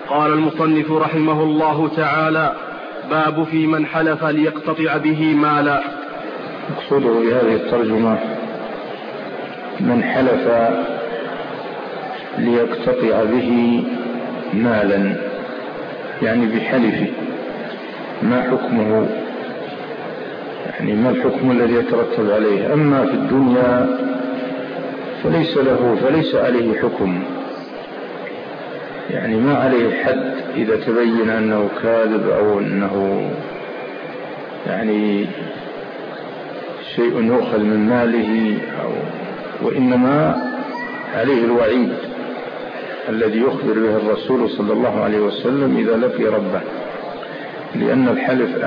قال المصنف رحمه الله تعالى: باب في من حلف ليقتطع به مالا. مقصوده بهذه الترجمة من حلف ليقتطع به مالا، يعني بحلفه ما حكمه، يعني ما الحكم الذي يترتب عليه. أما في الدنيا فليس عليه حكم، يعني ما عليه حد إذا تبين أنه كاذب أو أنه يعني شيء يؤخذ من ماله وإنما عليه الوعيد الذي يخبر به الرسول صلى الله عليه وسلم إذا لقي ربه، لأن الحلف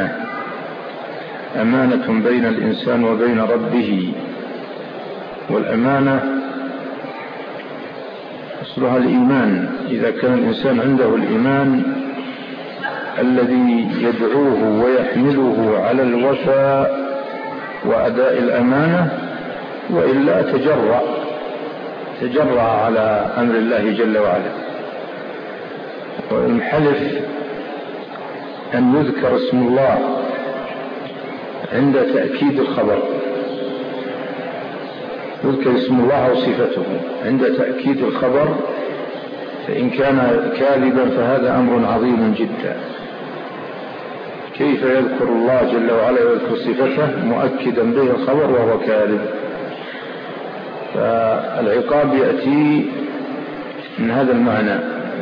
أمانة بين الإنسان وبين ربه، والأمانة أصلها الإيمان. إذا كان الإنسان عنده الإيمان الذي يدعوه ويحمله على الوفاء وأداء الأمانة، وإلا تجرأ على أمر الله جل وعلا. والحلف أن يذكر اسم الله عند تأكيد الخبر، يذكر اسم الله وصفته عند تأكيد الخبر، فإن كان كاذبا فهذا أمر عظيم جدا. كيف يذكر الله جل وعلا ويذكر صفته مؤكدا به الخبر وهو كاذب؟ فالعقاب يأتي من هذا المعنى.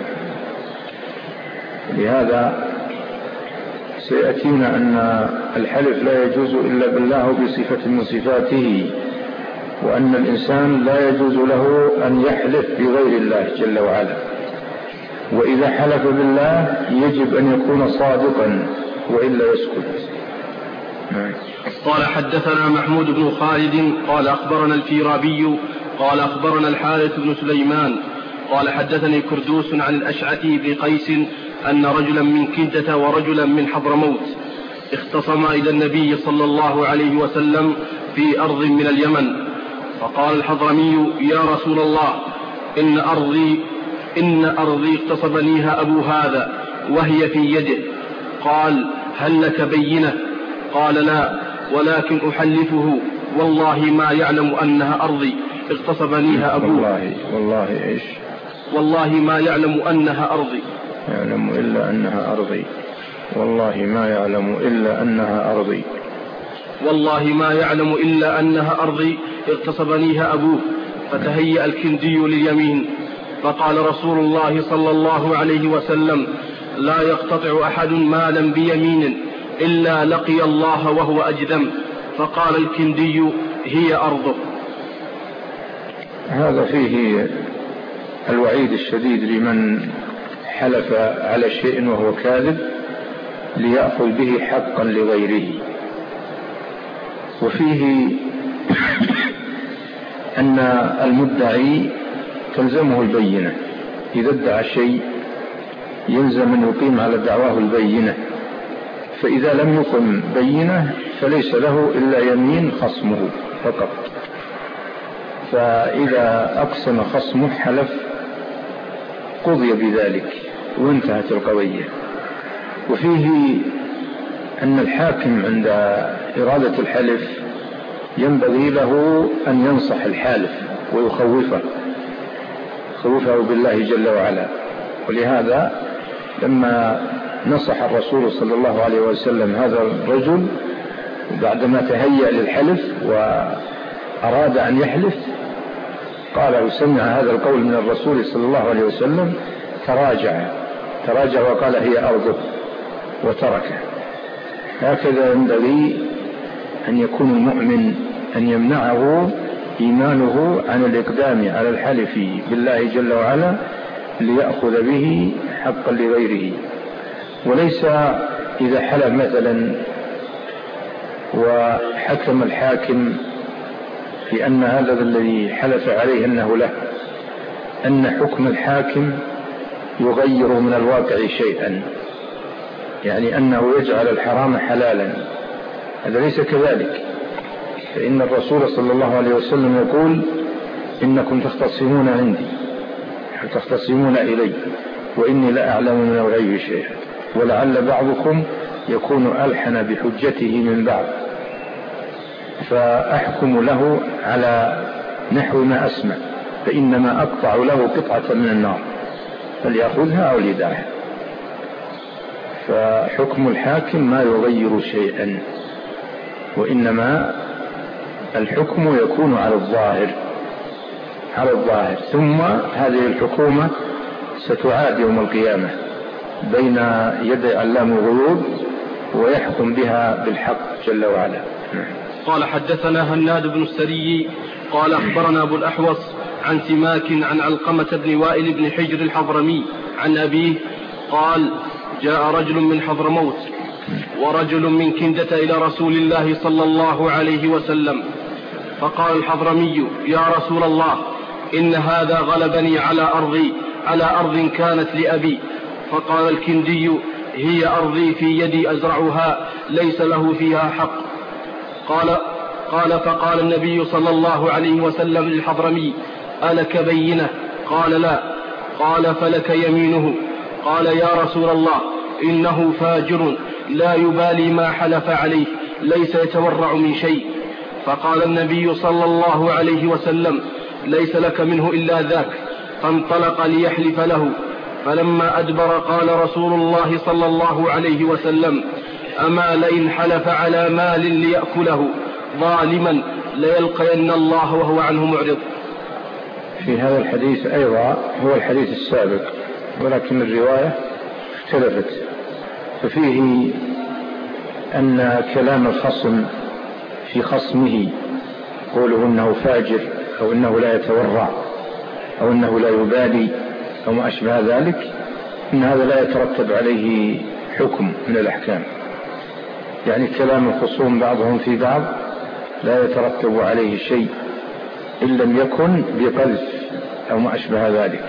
لهذا سيأتينا أن الحلف لا يجوز إلا بالله بصفة من صفاته، وأن الإنسان لا يجوز له أن يحلف بغير الله جل وعلا، وإذا حلف بالله يجب أن يكون صادقا وإلا يسكت. قال: حدثنا محمود بن خالد قال أخبرنا الفيرابي قال أخبرنا الحارث بن سليمان قال حدثني كردوس عن الأشعثي بن قيس أن رجلا من كندة ورجلا من حضرموت اختصما إلى النبي صلى الله عليه وسلم في أرض من اليمن، فقال الحضرمي: يا رسول الله، إن أرضي اغتصبنيها أبو هذا وهي في يده. قال: هل لك بينة؟ قال: لا، ولكن أحلفه والله ما يعلم أنها أرضي اغتصبنيها أبوه. والله إيش؟ والله ما يعلم أنها أرضي، يعلم إلا أنها أرضي، والله ما يعلم إلا أنها أرضي، والله ما يعلم إلا أنها أرضي اغتصبنيها أبوه. فتهيأ الكندي لليمين، فقال رسول الله صلى الله عليه وسلم: لا يقتطع أحد مالا بيمين إلا لقي الله وهو أجذم. فقال الكندي: هي أرضه. هذا فيه الوعيد الشديد لمن حلف على شيء وهو كاذب ليأخذ به حقا لغيره، وفيه أن المدعي تلزمه البينة. إذا ادعى شيء يلزم أن يقيم على دعواه البينة، فإذا لم يقم بينة فليس له إلا يمين خصمه فقط. فإذا أقسم خصمه حلف قضي بذلك وانتهت القضية. وفيه أن الحاكم عند إرادة الحلف ينبغي له أن ينصح الحالف ويخوفه بالله جل وعلا. ولهذا لما نصح الرسول صلى الله عليه وسلم هذا الرجل بعدما تهيأ للحلف وأراد أن يحلف، قال وسمع هذا القول من الرسول صلى الله عليه وسلم تراجع وقال: هي أرضه، وتركه. هكذا ينبغي أن يكون المؤمن، أن يمنعه إيمانه عن الإقدام على الحلف بالله جل وعلا ليأخذ به حقا لغيره. وليس إذا حلف مثلا وحكم الحاكم في أن هذا الذي حلف عليه أنه له، أن حكم الحاكم يغير من الواقع شيئا، يعني أنه يجعل الحرام حلالا. هذا ليس كذلك، فإن الرسول صلى الله عليه وسلم يقول: إنكم تختصمون عندي، تختصمون إلي، وإني لا أعلم من الغيب شيئا، ولعل بعضكم يكون ألحن بحجته من بعض، فأحكم له على نحو ما أسمع، فإنما أقطع له قطعة من النار فليأخذها أو ليدعها. فحكم الحاكم ما يغير شيئا، وإنما الحكم يكون على الظاهر، ثم هذه الحكومة ستعاد يوم القيامة بين يدي علام الغيوب ويحكم بها بالحق جل وعلا. قال حدثنا هناد بن السري قال أخبرنا أبو الأحوص عن سماك عن علقمة بن وائل بن حجر الحضرمي عن أبيه قال جاء رجل من حضرموت ورجل من كندة إلى رسول الله صلى الله عليه وسلم، فقال الحضرمي يا رسول الله إن هذا غلبني على أرض كانت لأبي. فقال الكندي هي أرضي في يدي أزرعها ليس له فيها حق. قال فقال النبي صلى الله عليه وسلم للحضرمي ألك بينة؟ قال لا. قال فلك يمينه. قال يا رسول الله إنه فاجر لا يبالي ما حلف عليه ليس يتورع من شيء. فقال النبي صلى الله عليه وسلم ليس لك منه إلا ذاك. فانطلق ليحلف له، فلما أدبر قال رسول الله صلى الله عليه وسلم أما لئن حلف على مال ليأكله ظالما ليلقين الله وهو عنه معرض. في هذا الحديث أيضا هو الحديث السابق، ولكن الرواية اختلفت، ففيه أن كلام الخصم في خصمه قوله إنه فاجر أو إنه لا يتورع أو إنه لا يبالي أو ما أشبه ذلك، إن هذا لا يترتب عليه حكم من الأحكام، يعني كلام الخصوم بعضهم في بعض لا يترتب عليه شيء إن لم يكن بقذف أو ما أشبه ذلك،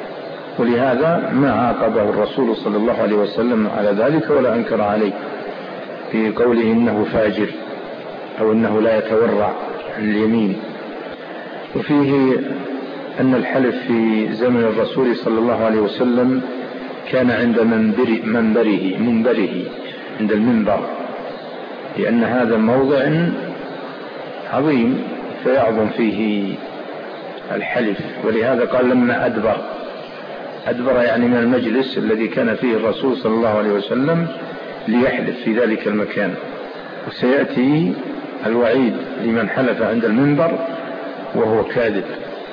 ولهذا ما عاقبه الرسول صلى الله عليه وسلم على ذلك ولا أنكر عليه في قوله إنه فاجر أو إنه لا يتورع عن اليمين. وفيه أن الحلف في زمن الرسول صلى الله عليه وسلم كان عند منبره عند المنبر، لأن هذا موضع عظيم فيعظم فيه الحلف، ولهذا قال لما أدبر يعني من المجلس الذي كان فيه الرسول صلى الله عليه وسلم ليحلف في ذلك المكان. وسيأتي الوعيد لمن حلف عند المنبر وهو كاذب.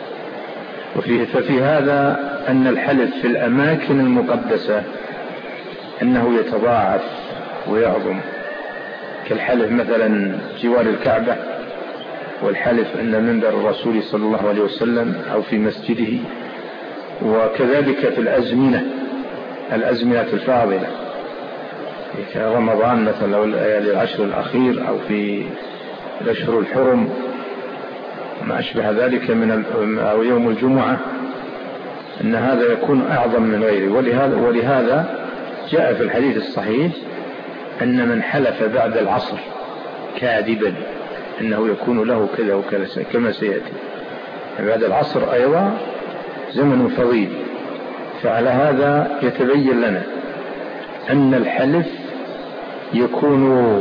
ففي هذا أن الحلف في الأماكن المقدسة أنه يتضاعف ويعظم، كالحلف مثلا جوار الكعبة، والحلف عند منبر الرسول صلى الله عليه وسلم أو في مسجده، وكذلك في الأزمنة الفاضلة كرمضان مثلا أو الليالي العشر الأخير أو في الأشهر الحرم ما أشبه ذلك أو يوم الجمعة، أن هذا يكون أعظم من غيره. ولهذا جاء في الحديث الصحيح أن من حلف بعد العصر كاذبا أنه يكون له كذا وكذا كما سيأتي. بعد العصر أيضا زمن فضيل، فعلى هذا يتبين لنا أن الحلف يكون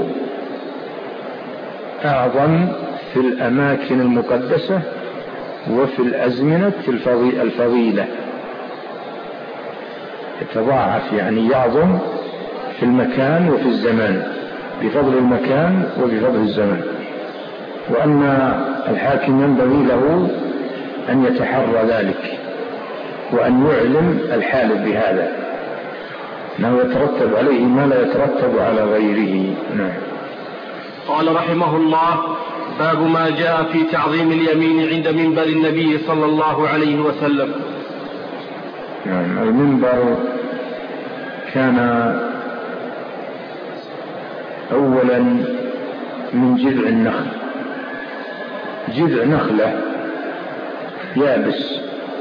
أعظم في الأماكن المقدسة وفي الأزمنة الفضيلة، يتضاعف يعني يعظم في المكان وفي الزمان، بفضل المكان وبفضل الزمان. وأن الحاكم ينبغي له أن يتحرى ذلك وأن يعلم الحالف بهذا، أنه يترتب عليه ما لا يترتب على غيره. نعم. قال رحمه الله باب ما جاء في تعظيم اليمين عند منبر النبي صلى الله عليه وسلم. نعم. المنبر كان أولا من جذع النخل، جذع نخلة يابس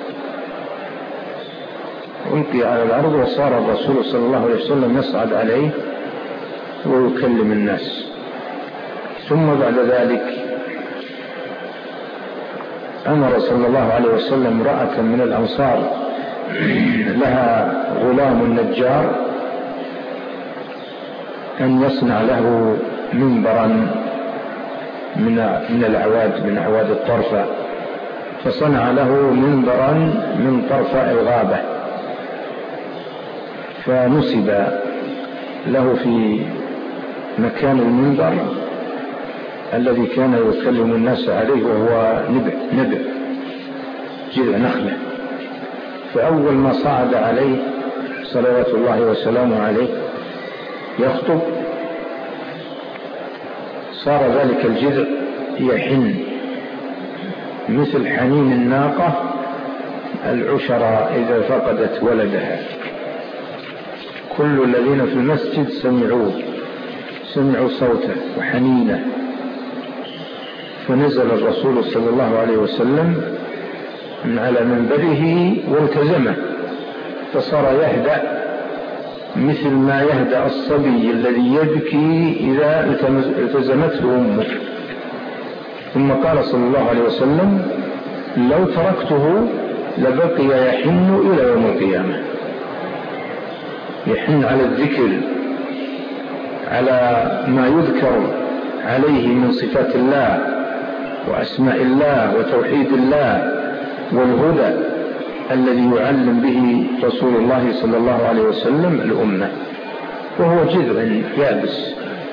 ألقي على الأرض، وصار الرسول صلى الله عليه وسلم يصعد عليه ويكلم الناس. ثم بعد ذلك أمر صلى الله عليه وسلم امرأة من الأنصار لها غلام نجار أن يصنع له منبرا من الأعواد، من أعواد الطرفة، فصنع له منبرا من طرفاء الغابة، فنصب له في مكان المنبر الذي كان يكلم الناس عليه، وهو نبع جذع نخلة. فأول ما صعد عليه صلوات الله وسلامه عليه يخطب صار ذلك الجذع يحن مثل حنين الناقة العشرة إذا فقدت ولدها. كل الذين في المسجد سمعوا صوته وحنينه، فنزل الرسول صلى الله عليه وسلم من على منبره والتزمه، فصار يهدأ مثل ما يهدأ الصبي الذي يبكي إذا التزمته أمه. ثم قال صلى الله عليه وسلم: لو تركته لبقي يحن إلى يوم القيامة، يحن على الذكر، على ما يذكر عليه من صفات الله وأسماء الله وتوحيد الله والهدى الذي يعلم به رسول الله صلى الله عليه وسلم الأمة. وهو جذع يابس،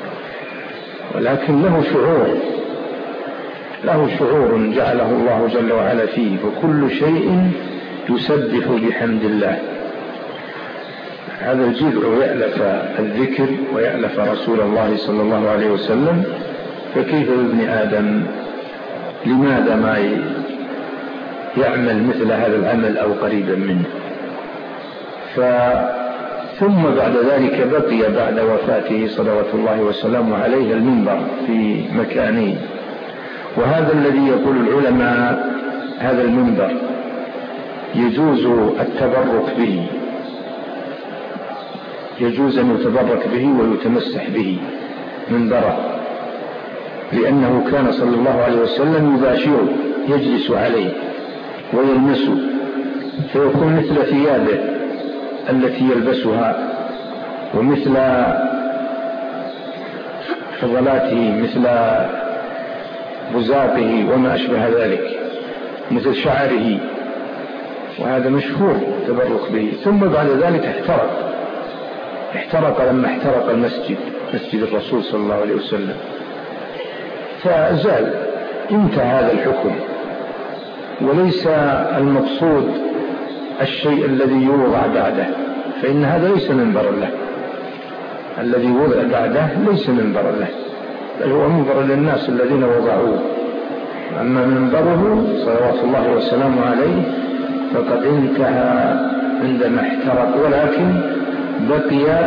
ولكن له شعور جعله الله جل وعلا فيه، وكل شيء يسبح بحمد الله. هذا الجذع يألف الذكر ويألف رسول الله صلى الله عليه وسلم، فكيف بابن آدم؟ لماذا ما يعمل مثل هذا العمل أو قريبا منه؟ ثم بعد ذلك بقي بعد وفاته صلوات الله وسلامه عليه المنبر في مكانه، وهذا الذي يقول العلماء هذا المنبر يجوز التبرك به، يجوز أن يتبرك به ويتمسح به منبره، لأنه كان صلى الله عليه وسلم يباشره، يجلس عليه ويلمسه، فيكون مثل ثيابه التي يلبسها، ومثل فضلاته، مثل بزاقه وما أشبه ذلك، مثل شعره، وهذا مشهور التبرك به. ثم بعد ذلك احترق لما احترق المسجد، مسجد الرسول صلى الله عليه وسلم، فزال، انتهى هذا الحكم. وليس المقصود الشيء الذي يوضع بعده، فإن هذا ليس منبرا له، الذي وضع بعده ليس منبرا له، بل هو منبر للناس الذين وضعوه. أما منبره صلوات الله وسلامه عليه فقد انتهى عندما احترق، ولكن بقي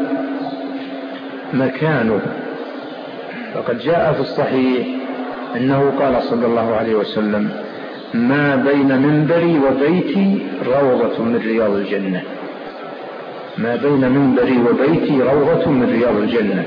مكانه. فقد جاء في الصحيح أنه قال صلى الله عليه وسلم: ما بين منبري وبيتي روضة من رياض الجنة، ما بين منبري وبيتي روضة من رياض الجنة.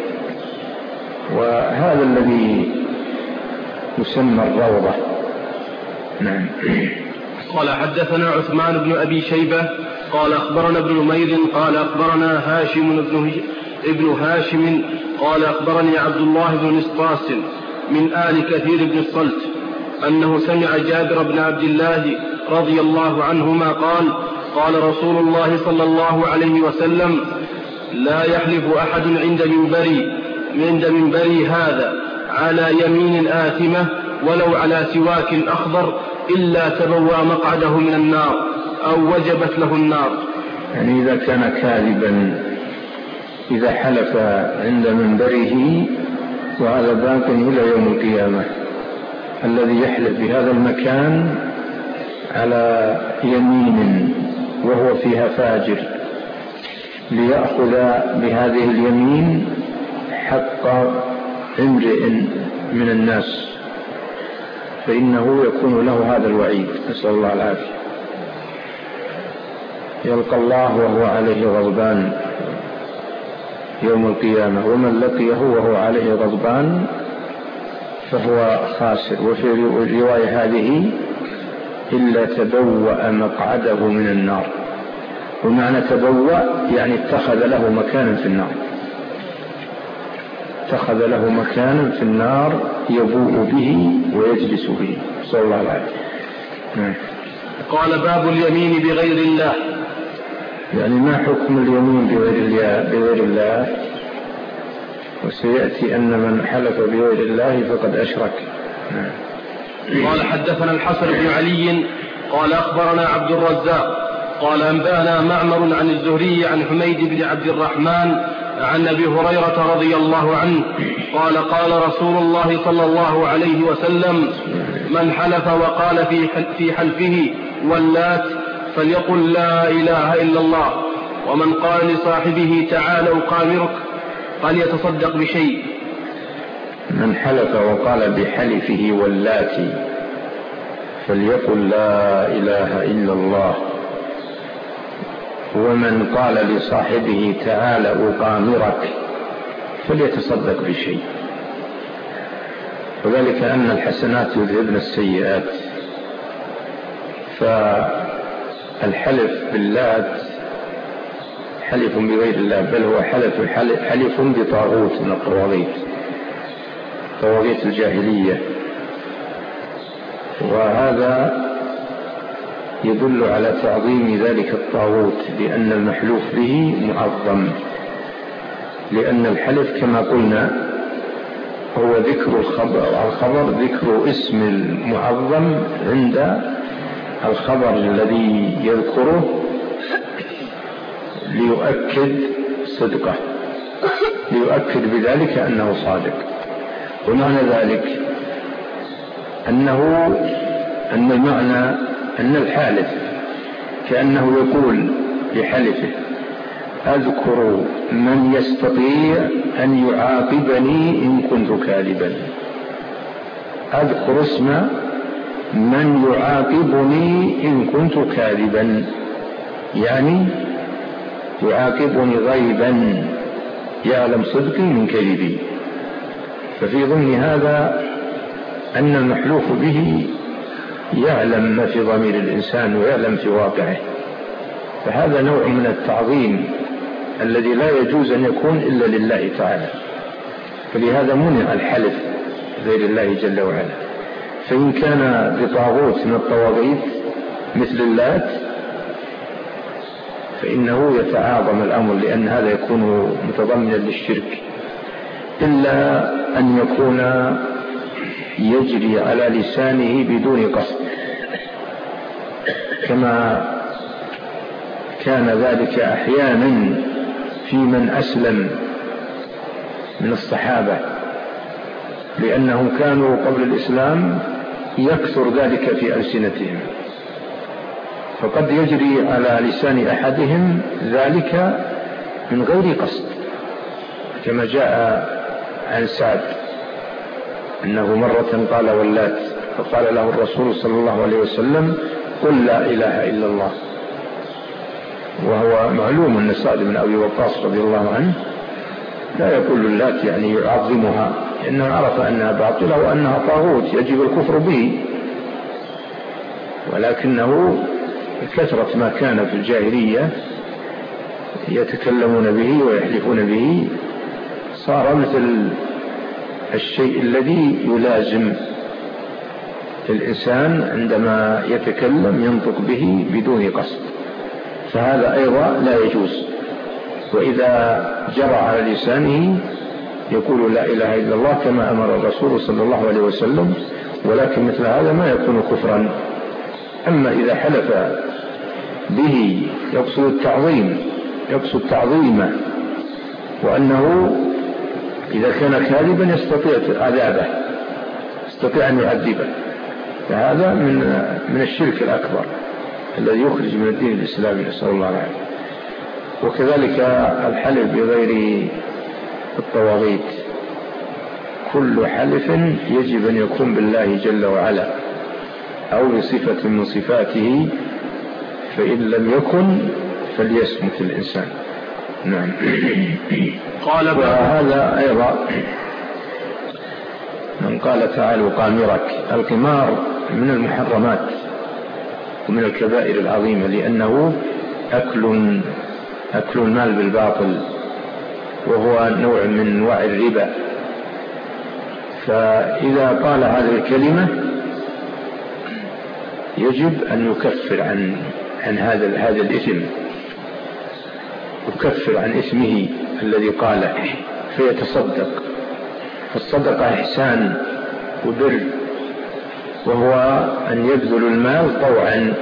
وهذا الذي يسمى الروضة. نعم. قال حدثنا عثمان بن أبي شيبة قال أخبرنا ابن نمير قال أخبرنا هاشم ابن هاشم قال أخبرني عبد الله بن نسطاس من آل كثير بن الصلت أنه سمع جابر بن عبد الله رضي الله عنهما قال: قال رسول الله صلى الله عليه وسلم: لا يحلف أحد عند منبري هذا على يمين آثمة ولو على سواك أخضر إلا تبوى مقعده من النار أو وجبت له النار. يعني إذا كان كاذبا إذا حلف عند منبره، وهذا باق إلى يوم القيامة، الذي يحلف بهذا المكان على يمين وهو فيها فاجر ليأخذ بهذه اليمين حق امرئ من الناس، فإنه يكون له هذا الوعيد، نسأل الله العافية. يلقى الله وهو عليه غضبان يوم القيامة، ومن لقيه وهو عليه غضبان فهو خاسر. وفي الرواية هذه: إلا تبوأ مقعده من النار. ومعنى تبوأ يعني اتخذ له مكانا في النار، اتخذ له مكانا في النار يبوء به ويجلس به، صلى الله عليه وسلم. قال باب اليمين بغير الله. يعني ما حكم اليمين بغير الله؟ وسيأتي أن من حلف بغير الله فقد أشرك. قال حدثنا الحسن بن علي قال أخبرنا عبد الرزاق قال أنبأنا معمر عن الزهري عن حميد بن عبد الرحمن عن أبي هريرة رضي الله عنه قال قال رسول الله صلى الله عليه وسلم: من حلف وقال في حلفه واللات فليقل لا إله إلا الله، ومن قال لصاحبه تعال أقامرك فليتصدق بشيء. من حلف وقال بحلفه واللات فليقل لا إله إلا الله، ومن قال لصاحبه تعال أقامرك فليتصدق بشيء. وذلك أن الحسنات يذهبن السيئات، فالحلف باللات حلف بغير الله، بل هو حلف بطاغوت من طواغيت الجاهلية، وهذا يدل على تعظيم ذلك الطاغوت، لأن المحلوف به معظم، لأن الحلف كما قلنا هو ذكر الخبر ذكر اسم المعظم عند الخبر الذي يذكره ليؤكد صدقه، ليؤكد بذلك أنه صادق. ومعنى ذلك أن المعنى أن الحالف كأنه يقول لحلفه: أذكر من يستطيع أن يعاقبني إن كنت كاذبا، أذكر اسم من يعاقبني إن كنت كاذبا، يعني يعاقبني غيبا يعلم صدقي من كذبي. ففي ضمن هذا أن المحلوف به يعلم ما في ضمير الإنسان ويعلم في واقعه، فهذا نوع من التعظيم الذي لا يجوز أن يكون إلا لله تعالى، فلهذا منع الحلف غير الله جل وعلا. فإن كان بطاغوت من الطواغيت مثل اللات فإنه يتعاظم الأمر، لأن هذا يكون متضمنا للشرك، إلا أن يكون يجري على لسانه بدون قصد، كما كان ذلك أحيانا في من أسلم من الصحابة، لأنهم كانوا قبل الإسلام يكثر ذلك في ألسنتهم، فقد يجري على لسان أحدهم ذلك من غير قصد، كما جاء عن سعد أنه مرة قال واللات، فقال له الرسول صلى الله عليه وسلم: قل لا إله إلا الله. وهو معلوم أن سعد بن أبي وقاص رضي الله عنه لا يقول اللات يعني يعظمها، لأنه عرف أنها باطلة وأنها طاغوت يجب الكفر به، ولكنه كثرة ما كان في الجاهلية يتكلمون به ويحلفون به صار مثل الشيء الذي يلازم الإنسان عندما يتكلم ينطق به بدون قصد، فهذا أيضا لا يجوز. وإذا جرى على لسانه يقول لا إله إلا الله كما أمر الرسول صلى الله عليه وسلم، ولكن مثل هذا ما يكون كفرا. أما إذا حلف به يقصد التعظيم، يقصد تعظيمه، وأنه إذا كان كاذبا يستطيع عذابه، يستطيع أن يعذبه، فهذا من الشرك الأكبر الذي يخرج من الدين الإسلامي، نسأل الله العافية. وكذلك الحلف بغير الطواغيت، كل حلف يجب أن يكون بالله جل وعلا أو بصفة من صفاته، فإن لم يكن فليصمت الإنسان. نعم. وهذا أيضا من قال تعالوا قامرك، القمار من المحرمات ومن الكبائر العظيمة، لأنه أكل المال بالباطل، وهو نوع من أنواع الربا. فإذا قال هذه الكلمة يجب أن يكفر عن هذا الإثم، يكفر عن إثمه الذي قاله، فيتصدق. فالصدقة إحسان وبر، وهو أن يبذل المال طوعا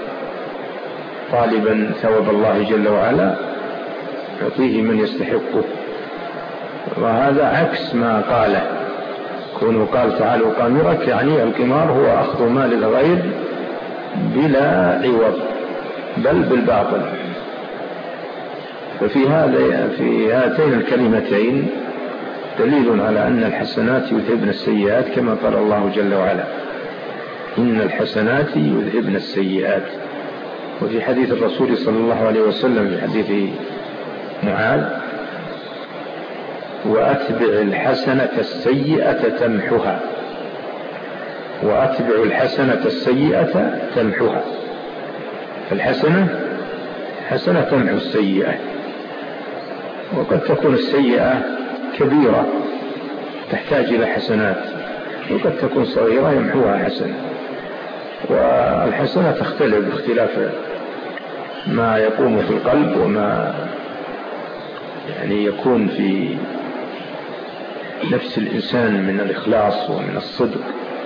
طالبا ثواب الله جل وعلا يعطيه من يستحقه. وهذا عكس ما قاله، كونه قال تعالوا قامرك، يعني القمار هو أخذ مال الغير بلا عوض بل بالباطل. ففي هاتين الكلمتين دليل على أن الحسنات يذهبن السيئات، كما قال الله جل وعلا إن الحسنات يذهبن السيئات. وفي حديث الرسول صلى الله عليه وسلم في حديث معاذ وأتبع الحسنة السيئة تمحها، وأتبع الحسنة السيئة تمحها. فالحسنة حسنة تمحو السيئة، وقد تكون السيئة كبيرة تحتاج إلى حسنات، وقد تكون صغيرة يمحوها حسنة. والحسنة تختلف باختلاف ما يقوم في القلب وما يعني يكون في نفس الإنسان من الإخلاص ومن الصدق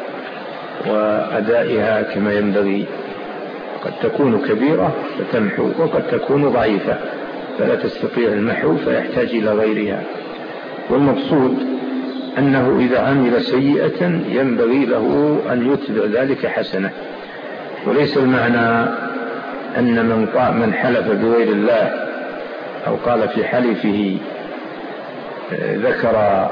وأدائها كما ينبغي. قد تكون كبيرة فتمحو، وقد تكون ضعيفة فلا تستطيع المحو فيحتاج إلى غيرها. والمقصود أنه إذا عمل سيئة ينبغي له أن يتبع ذلك حسنة. وليس المعنى أن من حلف بغير الله أو قال في حلفه ذكر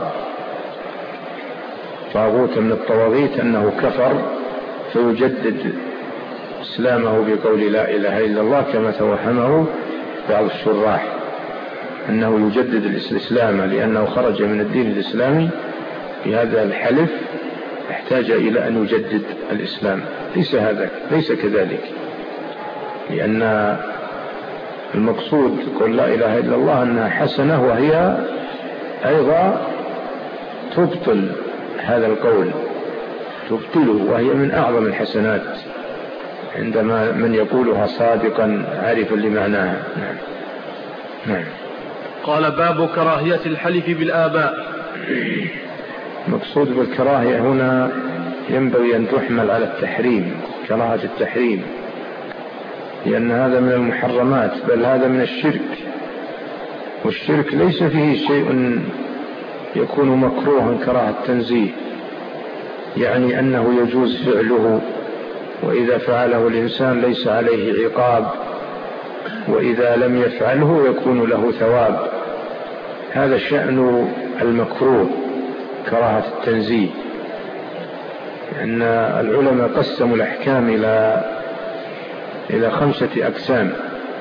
طاغوت من الطواغيت أنه كفر فيجدد إسلامه بقول لا إله إلا الله، كما توهمه بعض الشراح أنه يجدد الإسلام لأنه خرج من الدين الإسلامي. بهذا الحلف احتاج إلى أن يجدد الإسلام. ليس كذلك، لأن المقصود قول لا إله إلا الله أنها حسنة، وهي أيضا تبطل هذا القول، تبطله، وهي من أعظم الحسنات عندما من يقولها صادقا عارفا لمعناها. نعم. قال باب كراهية الحلف بالآباء. المقصود بالكراهية هنا ينبغي أن تحمل على التحريم، كراهة التحريم، لأن هذا من المحرمات، بل هذا من الشرك. والشرك ليس فيه شيء يكون مكروها كراهة التنزيه، يعني أنه يجوز فعله، وإذا فعله الإنسان ليس عليه عقاب، وإذا لم يفعله يكون له ثواب. هذا شأن المكروه كراهة التنزيه. لأن العلماء قسموا الأحكام إلى 5 أقسام.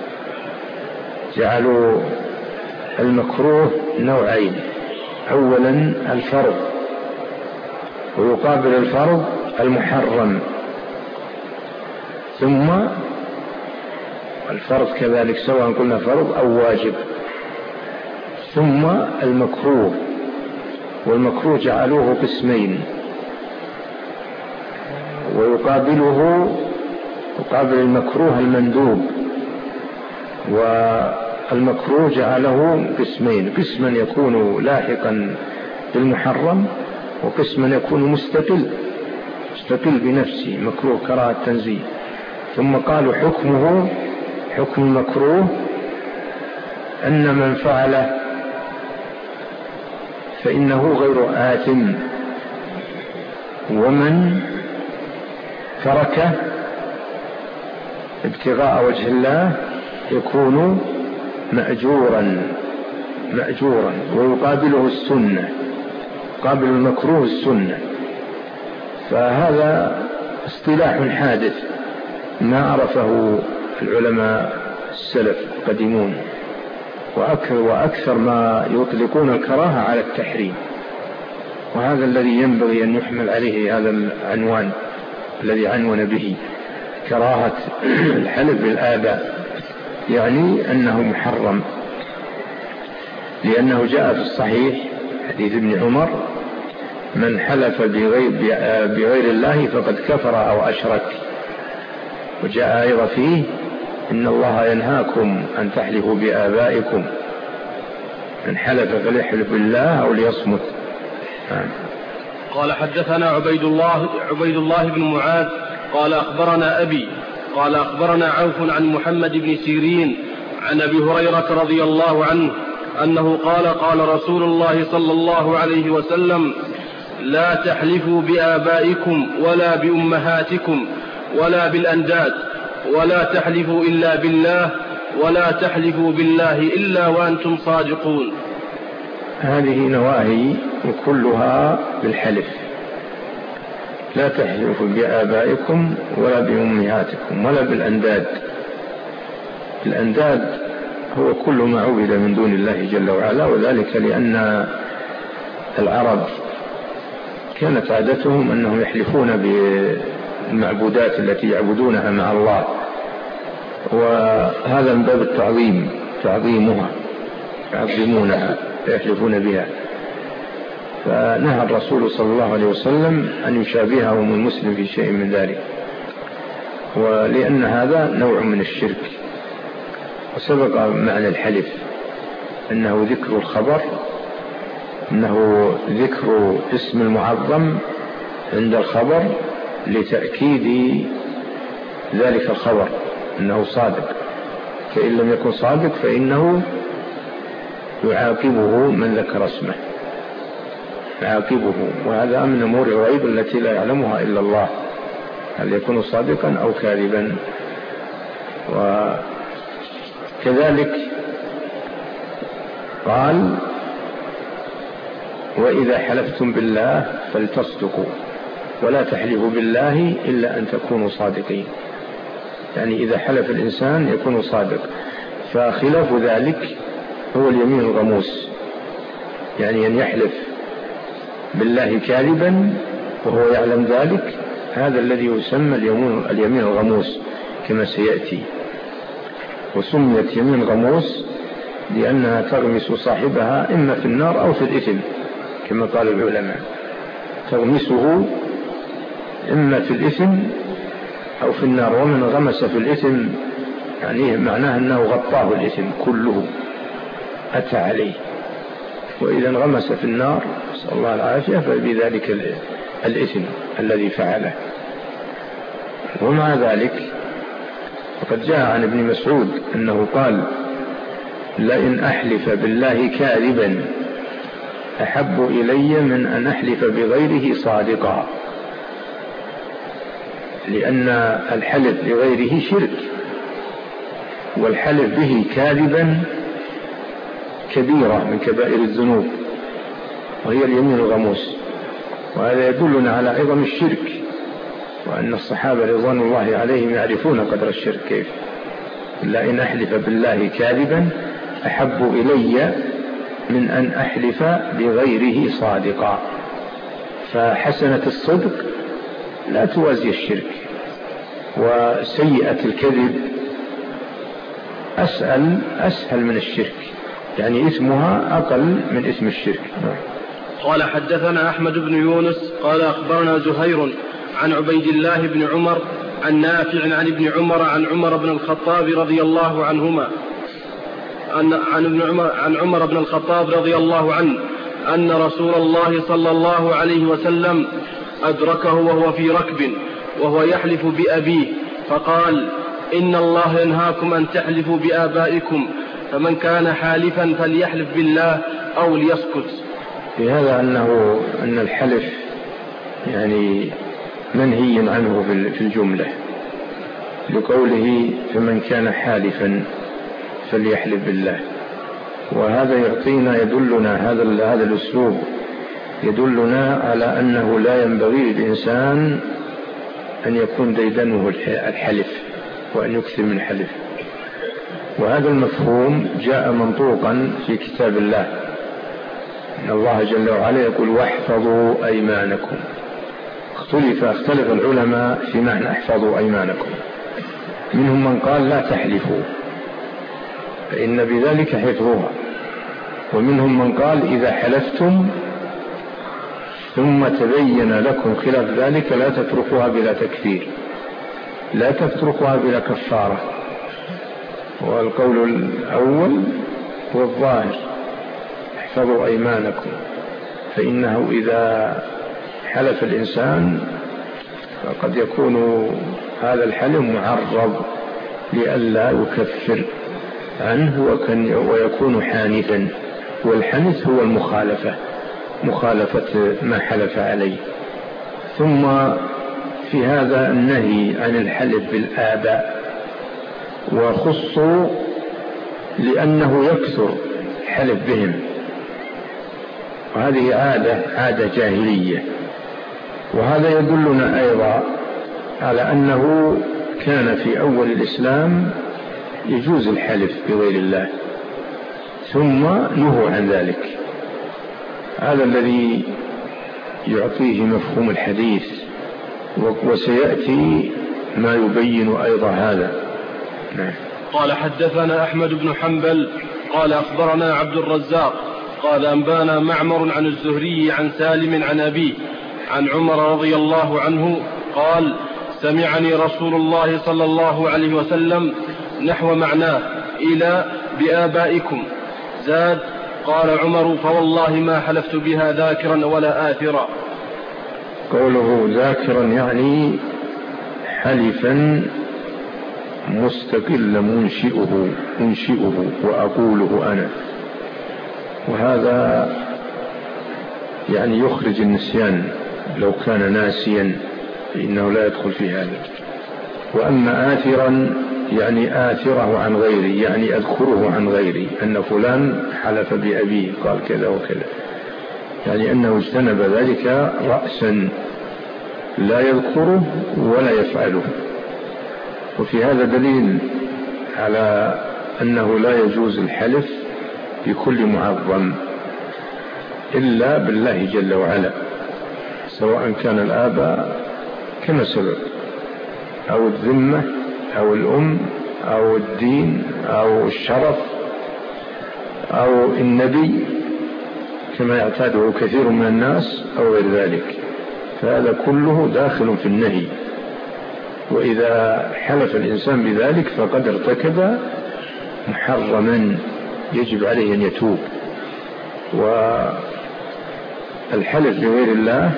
جعلوا المكروه نوعين: أولا الفرض، ويقابل الفرض المحرم، ثم الفرض كذلك سواء قلنا فرض أو واجب، ثم المكروه. والمكروه جعلوه قسمين، يقابل المكروه المندوب. والمكروه جعله قسمين: قسما يكون لاحقا بالمحرم، وقسما يكون مستقل بنفسه، مكروه كراهة التنزيه. ثم قالوا حكم المكروه أن من فعله فإنه غير آثم، ومن تركه ابتغاء وجه الله يكون مأجورا. ويقابله السنة، قابل المكروه السنة. فهذا اصطلاح حادث ما عرفه العلماء السلف القديمون، وأكثر ما يطلقون الكراهة على التحريم. وهذا الذي ينبغي أن يحمل عليه هذا العنوان الذي عنون به: كراهة الحلف بالآباء. يعني أنه محرم، لأنه جاء في الصحيح حديث ابن عمر: من حلف بغير الله فقد كفر أو أشرك. وجاء أيضا فيه: إن الله ينهاكم أن تحلفوا بآبائكم، من حلف فليحلف بالله أو ليصمت. قال حدثنا عبيد الله بن معاذ قال أخبرنا أبي قال أخبرنا عوف عن محمد بن سيرين عن أبي هريرة رضي الله عنه أنه قال: قال رسول الله صلى الله عليه وسلم: لا تحلفوا بآبائكم ولا بأمهاتكم ولا بالأنداد، ولا تحلفوا إلا بالله، ولا تحلفوا بالله إلا وأنتم صادقون. هذه نواهي وكلها بالحلف: لا تحلفوا بآبائكم ولا بأمهاتكم ولا بالأنداد. الأنداد هو كل ما عبد من دون الله جل وعلا، وذلك لأن العرب كانت عادتهم أنهم يحلفون بالمعبودات التي يعبدونها مع الله، وهذا من باب التعظيم، تعظيمها، يعظمونها يحلفون بها. فنهى الرسول صلى الله عليه وسلم أن يشابههم المسلم في شيء من ذلك، ولأن هذا نوع من الشرك. وسبق معنى الحلف أنه ذكر الخبر، أنه ذكر اسم المعظم عند الخبر لتأكيد ذلك الخبر أنه صادق، فإن لم يكن صادق فإنه يعاقبه من ذكر اسمه، يعاقبه. وهذا من أمور الغيب التي لا يعلمها إلا الله، هل يكون صادقا أو كاذبا. وكذلك قال: وإذا حلفتم بالله فلتصدقوا ولا تحلفوا بالله إلا أن تكونوا صادقين. يعني إذا حلف الإنسان يكون صادق، فخلاف ذلك هو اليمين الغموس، يعني أن يحلف بالله كاذبا وهو يعلم ذلك، هذا الذي يسمى اليمين الغموس كما سيأتي. وسميت يمين غموس لأنها تغمس صاحبها إما في النار أو في الإثم، كما قال العلماء، تغمسه إما في الإثم أو في النار. ومن غمس في الإثم يعني معناه أنه غطاه الإثم كله، أتى عليه. وإذا انغمس في النار نسأل الله العافية فبذلك الإثم الذي فعله. ومع ذلك وقد جاء عن ابن مسعود أنه قال: لئن أحلف بالله كاذبا أحب إلي من أن أحلف بغيره صادقا، لأن الحلف بغيره شرك، والحلف به كاذبا كبيرة من كبائر الذنوب، وهي اليمين الغموس. وهذا يدلنا على عظم الشرك، وأن الصحابة رضوان الله عليهم يعرفون قدر الشرك كيف. لئن أحلف بالله كاذبا أحب إلي من أن أحلف بغيره صادقا. فحسنة الصدق لا توازي الشرك، وسيئة الكذب أسهل من الشرك، يعني إثمها أقل من إثم الشرك. قال حدثنا أحمد بن يونس قال أخبرنا زهير عن عبيد الله بن عمر عن نافع عن ابن عمر عن عمر بن الخطاب رضي الله عنهما عن عمر بن الخطاب رضي الله عنه أن رسول الله صلى الله عليه وسلم أدركه وهو في ركب وهو يحلف بأبيه فقال: إن الله ينهاكم أن تحلفوا بآبائكم، فمن كان حالفا فليحلف بالله أو ليسكت. في هذا أن الحلف يعني منهي عنه في الجملة، لقوله: فمن كان حالفا فليحلف بالله. وهذا يعطينا يدلنا هذا الأسلوب يدلنا على أنه لا ينبغي للإنسان أن يكون ديدنه الحلف وأن يكثر من الحلف. وهذا المفهوم جاء منطوقا في كتاب الله، إن الله جل وعلا يقول: واحفظوا أيمانكم. اختلف العلماء في معنى احفظوا أيمانكم. منهم من قال: لا تحلفوا، فإن بذلك حفظها. ومنهم من قال إذا حلفتم ثم تبين لكم خلاف ذلك لا تتركوها بلا تكفير، لا تتركوها بلا كفارة. والقول الأول هو الظاهر، احفظوا أيمانكم، فإنه إذا حلف الإنسان فقد يكون هذا الحلف معرض لئلا يكفر عنه ويكون حانثا، والحنث هو المخالفة، مخالفة ما حلف عليه. ثم في هذا النهي عن الحلف بالآباء، وخصوا لأنه يكثر الحلف بهم، وهذه عادة جاهلية. وهذا يدلنا أيضا على أنه كان في أول الإسلام يجوز الحلف بغير الله، ثم نهوا عن ذلك. هذا الذي يعطيه مفهوم الحديث، وسيأتي ما يبين أيضا هذا. قال حدثنا أحمد بن حنبل قال أخبرنا عبد الرزاق قال أنبانا معمر عن الزهري عن سالم عن أبيه عن عمر رضي الله عنه قال سمعني رسول الله صلى الله عليه وسلم نحو معناه إلى بآبائكم زاد قال عمر فوالله ما حلفت بها ذاكرا ولا آثرا. قوله ذاكرا يعني حلفا مستقل منشئه وأقوله أنا، وهذا يعني يخرج النسيان، لو كان ناسيا فإنه لا يدخل في هذا. وأما آثرا يعني آثره عن غيري، يعني أذكره عن غيري، أن فلان حلف بأبيه قال كذا وكذا، يعني أنه اجتنب ذلك رأسا لا يذكره ولا يفعله. وفي هذا دليل على أنه لا يجوز الحلف بكل معظم إلا بالله جل وعلا، سواء كان الآباء كما سبق، أو الذمة أو الأم أو الدين أو الشرف أو النبي كما يعتاده كثير من الناس أو غير ذلك، فهذا كله داخل في النهي. وإذا حلف الإنسان بذلك فقد ارتكب محرما يجب عليه أن يتوب. والحلف بغير الله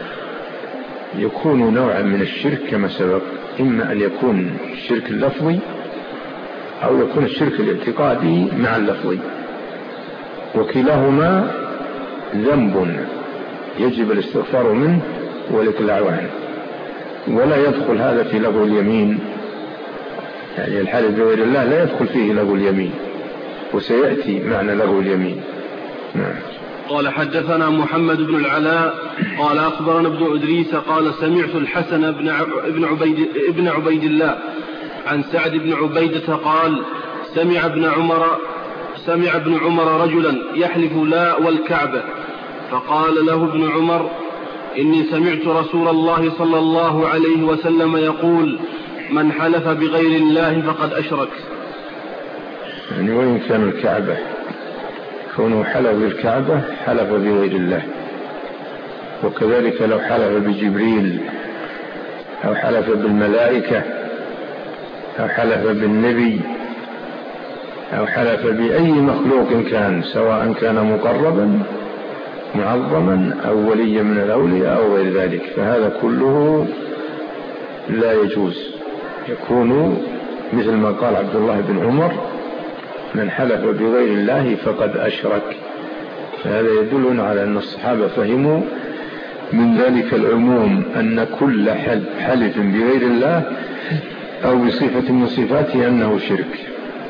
يكون نوعا من الشرك كما سبق، إما أن يكون الشرك اللفظي أو يكون الشرك الاعتقادي مع اللفظي، وكلاهما ذنب يجب الاستغفار منه والإقلاع عنه. ولا يدخل هذا في لغو اليمين، يعني الحلف بغير الله لا يدخل فيه لغو اليمين، وسيأتي معنى لغو اليمين. نعم. قال حدثنا محمد بن العلاء قال أخبرنا ابن إدريس قال سمعت الحسن ابن عبيد الله عن سعد بن عبيدة قال سمع ابن عمر رجلا يحلف لا والكعبة، فقال له ابن عمر إني سمعت رسول الله صلى الله عليه وسلم يقول من حلف بغير الله فقد أشرك. يعني وإن كان الكعبة، كونه حلف بالكعبة حلف بغير الله. وكذلك لو حلف بجبريل أو حلف بالملائكة أو حلف بالنبي أو حلف بأي مخلوق كان، سواء كان مقربا معظما أو وليا من الأولياء أو غير ذلك، فهذا كله لا يجوز، يكون مثل ما قال عبد الله بن عمر من حلف بغير الله فقد أشرك. فهذا يدلنا على أن الصحابة فهموا من ذلك العموم أن كل حلف بغير الله أو بصفة من صفاته أنه شرك.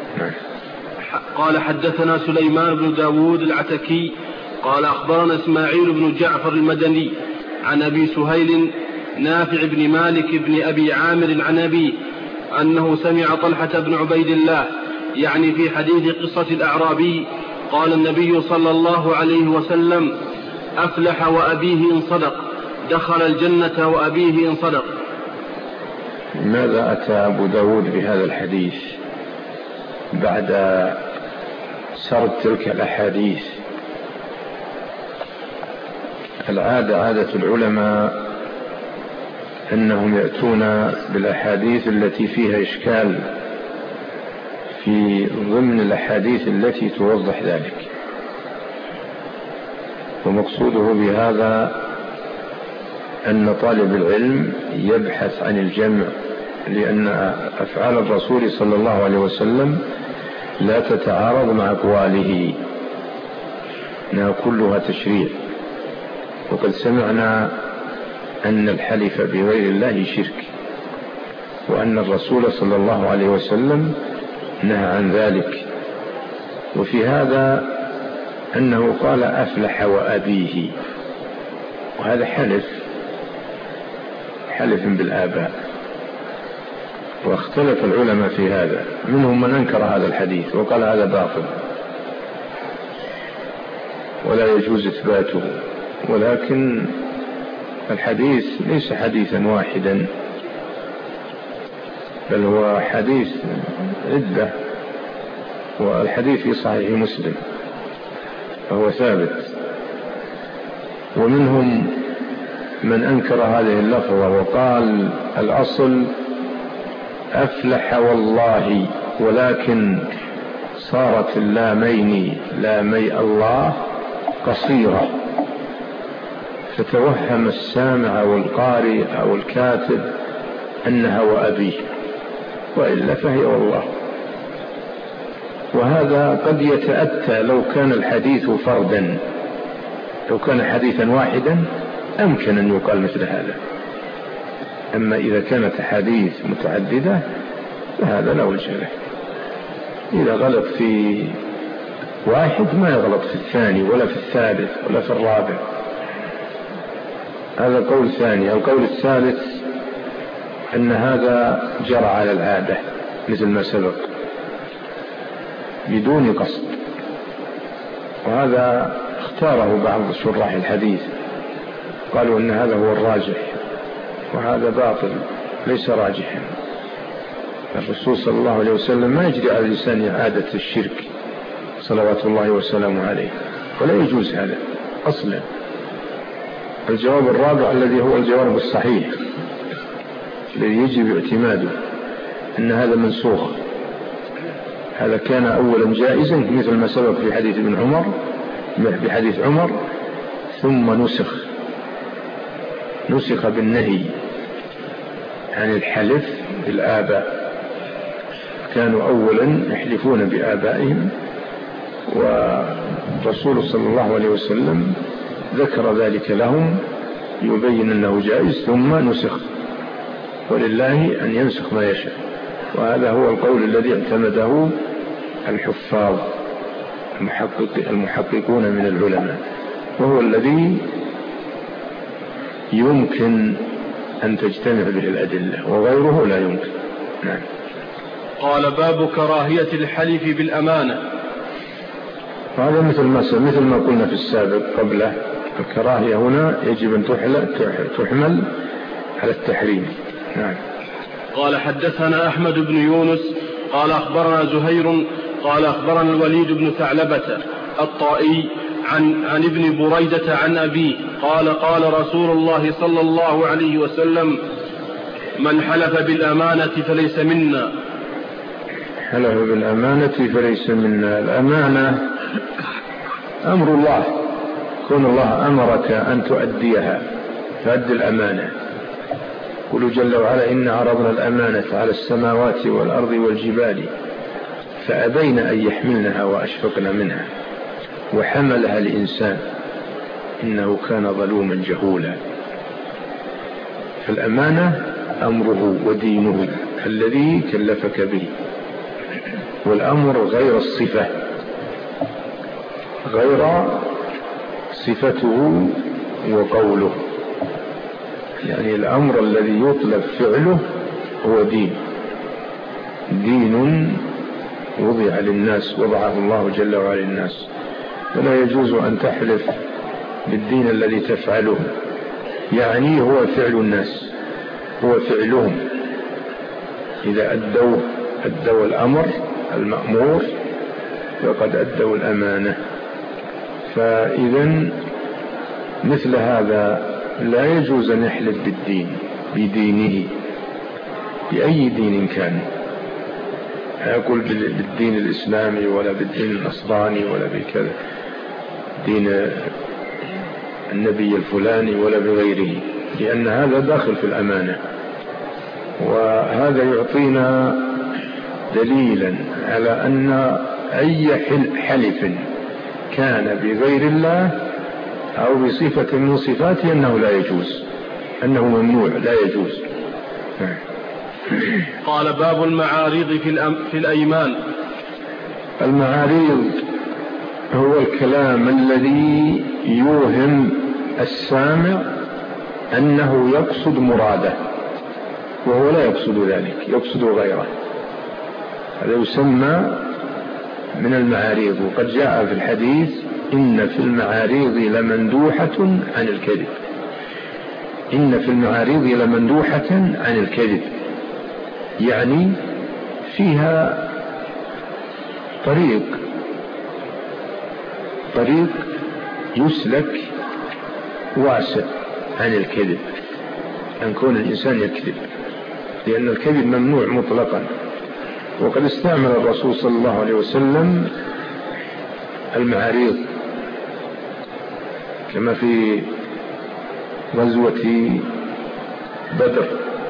قال حدثنا سليمان بن داود العتكي قال أخبرنا إسماعيل بن جعفر المدني عن أبي سهيل نافع بن مالك بن أبي عامر عن أبيه أنه سمع طلحة بن عبيد الله يعني في حديث قصة الأعرابي قال النبي صلى الله عليه وسلم أفلح وأبيه إن صدق، دخل الجنة وأبيه إن صدق. ماذا أتى أبو داود بهذا الحديث بعد سرد تلك الأحاديث. عادة العلماء أنهم يأتون بالأحاديث التي فيها إشكال في ضمن الأحاديث التي توضح ذلك، ومقصوده بهذا أن طالب العلم يبحث عن الجمع، لأن أفعال الرسول صلى الله عليه وسلم لا تتعارض مع أقواله، إنها كلها تشريع. وقد سمعنا أن الحلف بغير الله شرك، وأن الرسول صلى الله عليه وسلم نهى عن ذلك. وفي هذا أنه قال أفلح وأبيه، وهذا حلف بالآباء. واختلف العلماء في هذا، منهم من أنكر هذا الحديث وقال هذا باطل ولا يجوز إثباته، ولكن الحديث ليس حديثا واحدا، بل هو حديث عدة، والحديث في صحيح مسلم فهو ثابت. ومنهم من أنكر هذه اللفظة وقال الأصل أفلح والله، ولكن صارت اللامين لامي الله قصيرة، فتوهم السامع والقارئ أو الكاتب أنها وأبيه، وإلا فهي والله. وهذا قد يتأتى لو كان الحديث فردا، لو كان حديثا واحدا أمكن أن يقال مثل هذا. أما إذا كانت حديث متعددة فهذا لا وجه له. إذا غلط في واحد ما يغلط في الثاني ولا في الثالث ولا في الرابع. هذا القول الثاني. القول الثالث أن هذا جرى على العادة مثل ما سبق بدون قصد، وهذا اختاره بعض شراح الحديث، قالوا أن هذا هو الراجح، وهذا باطل ليس راجحا. الرسول صلى الله عليه وسلم ما يجري على لسان عادة الشرك صلوات الله وسلامه عليه، ولا يجوز هذا أصلا. الجواب الرابع الذي هو الجواب الصحيح الذي يجب اعتماده أن هذا منسوخ. هذا كان أولا جائزا مثل ما سبق في حديث ابن عمر، بحديث عمر، ثم نسخ بالنهي عن الحلف بالآباء. كانوا أولا يحلفون بآبائهم، والرسول صلى الله عليه وسلم ذكر ذلك لهم يبين أنه جائز، ثم نسخ، ولله أن ينسخ ما يشاء. وهذا هو القول الذي اعتمده الحفاظ المحققون من العلماء، وهو الذي يمكن أن تجتمع به الأدلة، وغيره لا يمكن. نعم. قال باب كراهية الحلف بالأمانة. هذا مثل ما قلنا في السابق قبله، الكراهية هنا يجب أن تحمل على التحريم. نعم. قال حدثنا أحمد بن يونس قال أخبرنا زهير قال أخبرنا الوليد بن ثعلبة الطائي عن ابن بريدة عن أبيه قال قال رسول الله صلى الله عليه وسلم: من حلف بالأمانة فليس منا. حلف بالأمانة فليس منا. الأمانة أمر الله، كون الله أمرك أن تؤديها فأد الأمانة. قل جل وعلا: إن عرضنا الأمانة على السماوات والأرض والجبال فأبين أن يحملنها وأشفقن منها وحملها الإنسان إنه كان ظلوما جهولا. فالأمانة أمره ودينه الذي كلفك به، والأمر غير الصفة، غير صفته وقوله. يعني الأمر الذي يطلب فعله هو دين وضع للناس، وضعه الله جل وعلا للناس، فلا يجوز أن تحلف بالدين الذي تفعله، يعني هو فعل الناس، هو فعلهم. إذا أدوا الأمر المأمور فقد أدوا الأمانة. فإذا مثل هذا لا يجوز أن يحلف بدينه بأي دين كان، لا يقول بالدين الإسلامي ولا بالدين النصراني ولا بكذا دين النبي الفلاني ولا بغيره، لأن هذا داخل في الأمانة. وهذا يعطينا دليلا على أن أي حلف كان بغير الله أو بصفة من صفاته أنه لا يجوز، أنه ممنوع لا يجوز. قال باب المعاريض في الأيمان. المعاريض هو الكلام الذي يوهم السامع أنه يقصد مراده وهو لا يقصد ذلك، يقصد غيره، هذا يسمى من المعاريض. وقد جاء في الحديث إن في المعاريض لمندوحة عن الكذب، إن في المعاريض لمندوحة عن الكذب، يعني فيها طريق يسلك واسع عن الكذب، أن يكون الإنسان يكذب، لأن الكذب ممنوع مطلقا. وقد استعمل الرسول صلى الله عليه وسلم المعاريض كما في غزوة بدر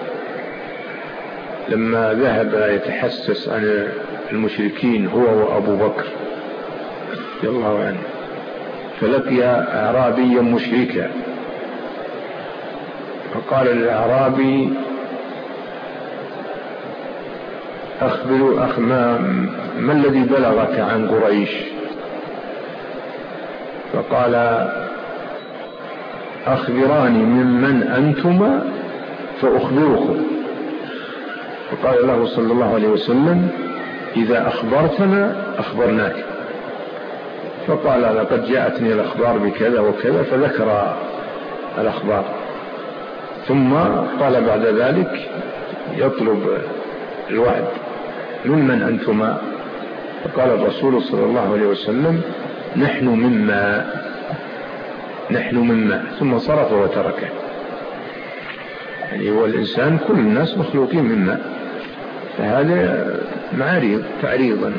لما ذهب يتحسس عن المشركين هو وأبو بكر رضي الله عنه، فلقي أعرابيا مشركا فقال للأعرابي ما الذي بلغك عن قريش؟ فقال أخبراني ممن أنتما فأخبركم. فقال له صلى الله عليه وسلم إذا أخبرتنا أخبرناك. فقال لقد جاءتني الأخبار بكذا وكذا، فذكر الأخبار، ثم قال بعد ذلك يطلب الوعد ممن أنتما؟ فقال الرسول صلى الله عليه وسلم نحن مما، ثم صرف وتركه. يعني هو الإنسان كل الناس مخلوقين مما، فهذا معاريض تعريضا.